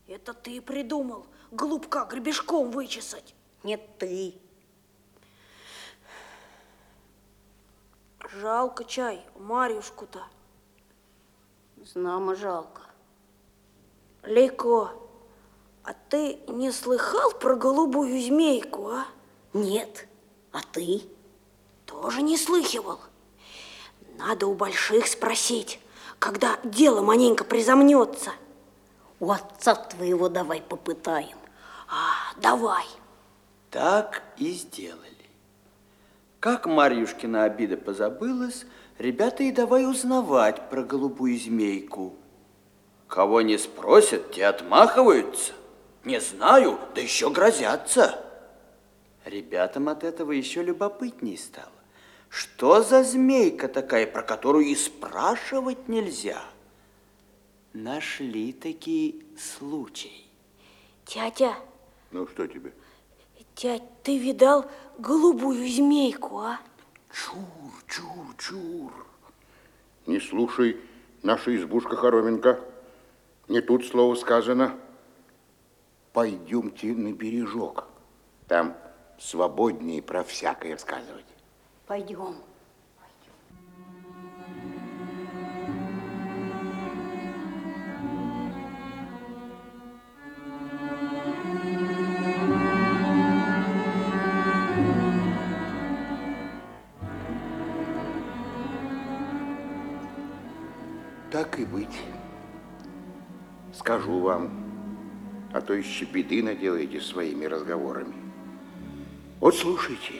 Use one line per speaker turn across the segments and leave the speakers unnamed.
Это ты придумал голубка гребешком вычесать?
Нет, ты.
Жалко чай, Марьюшку-то.
Знамо жалко.
Лейко, а ты не слыхал про голубую змейку, а?
Нет, а ты?
Тоже не слыхивал. Надо у больших спросить, когда дело маленько призамнется.
У отца твоего давай попытаем.
Давай.
Так и сделали. Как Марьюшкина обида позабылась, ребята и давай узнавать про голубую змейку. Кого не спросят, те отмахиваются. Не знаю, да еще грозятся. Ребятам от этого еще любопытней стало. Что за змейка такая, про которую и спрашивать нельзя? Нашли такие случаи.
Тятя,
Ну, что тебе?
тять, ты видал голубую змейку, а?
Чур. Не слушай, наша избушка Хороменко. Не тут слово сказано. Пойдемте на бережок. Там свободнее про всякое рассказывать.
Пойдем.
Так и быть. Скажу вам, а то еще беды наделаете своими разговорами. Вот слушайте.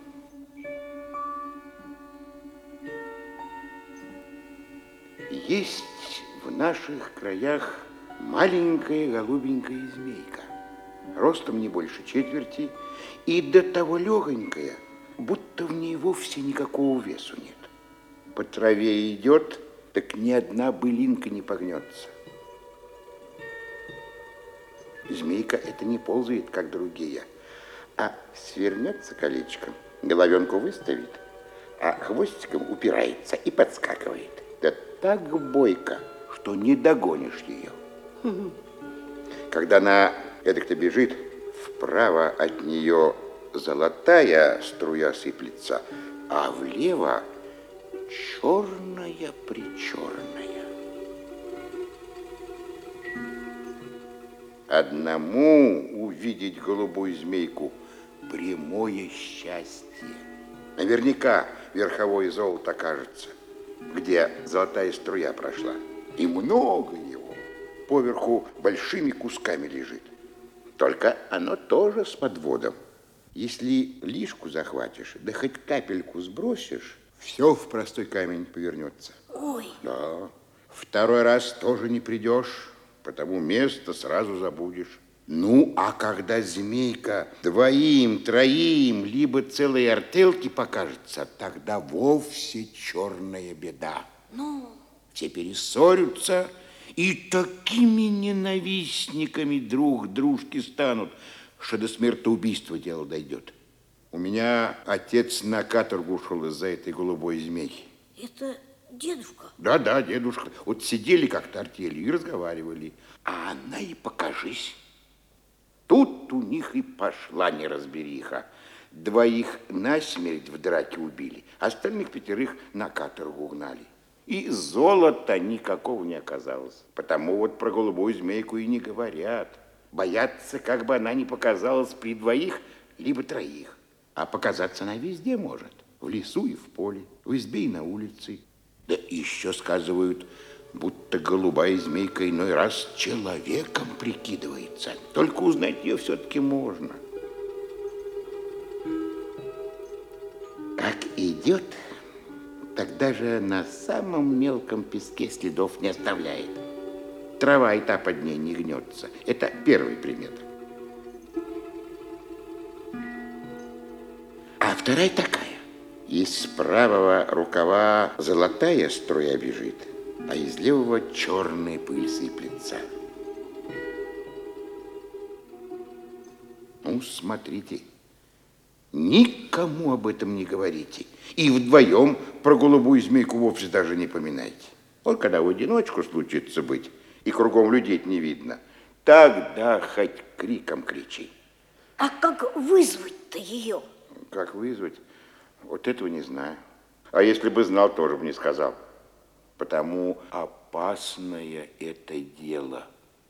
Есть в наших краях маленькая голубенькая змейка, ростом не больше четверти, и до того легонькая, будто в ней вовсе никакого весу нет. По траве идет, так ни одна былинка не погнется. Змейка это не ползает, как другие, а свернется колечком, головенку выставит, а хвостиком упирается и подскакивает. Да так бойко, что не догонишь ее. Когда она эдак-то бежит, вправо от нее золотая струя сыплется, а влево черная-причерная. Одному увидеть голубую змейку прямое счастье. Наверняка верховое золото окажется, где золотая струя прошла. И много его. Поверху большими кусками лежит. Только оно тоже с подводом. Если лишку захватишь, да хоть капельку сбросишь, все в простой камень повернется.
Ой.
Да. Второй раз тоже не придешь, потому место сразу забудешь. Ну, а когда змейка двоим, троим, либо целой артелки покажется, тогда вовсе черная беда.
Ну?
Все перессорятся и такими ненавистниками друг дружки станут, что до смертоубийства дело дойдет. У меня отец на каторгу ушел из-за этой голубой змейки.
Это дедушка?
Да, дедушка. Вот сидели как-то артели и разговаривали. А она и покажись. Тут у них и пошла неразбериха. Двоих насмерть в драке убили, остальных 5 на каторгу угнали. И золота никакого не оказалось. Потому вот про голубую змейку и не говорят. Боятся, как бы она не показалась при 2 либо 3. А показаться она везде может. В лесу и в поле, в избе и на улице. Да еще сказывают, будто голубая змейка иной раз человеком прикидывается. Только узнать ее все-таки можно. Как идет, так даже на самом мелком песке следов не оставляет. Трава и та под ней не гнется. Это первый примет. А вторая такая. Из правого рукава золотая струя бежит, а из левого черная пыль сыплется. Ну, смотрите, никому об этом не говорите. И вдвоем про голубую змейку вовсе даже не поминайте. Вот когда в одиночку случится быть, и кругом людей не видно, Тогда хоть криком кричи.
А как вызвать-то ее?
Как вызвать? Вот этого не знаю. А если бы знал, тоже бы не сказал. Потому опасное это дело.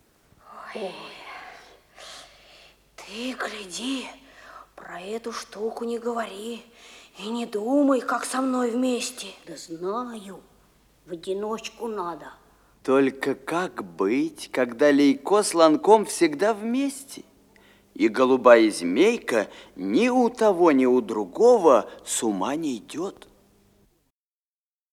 Ты гляди, про эту штуку не говори. И не думай, как со мной вместе.
Да знаю, в одиночку надо.
Только как быть, когда Лейко с Ланком всегда вместе? И голубая змейка ни у того, ни у другого с ума не идет.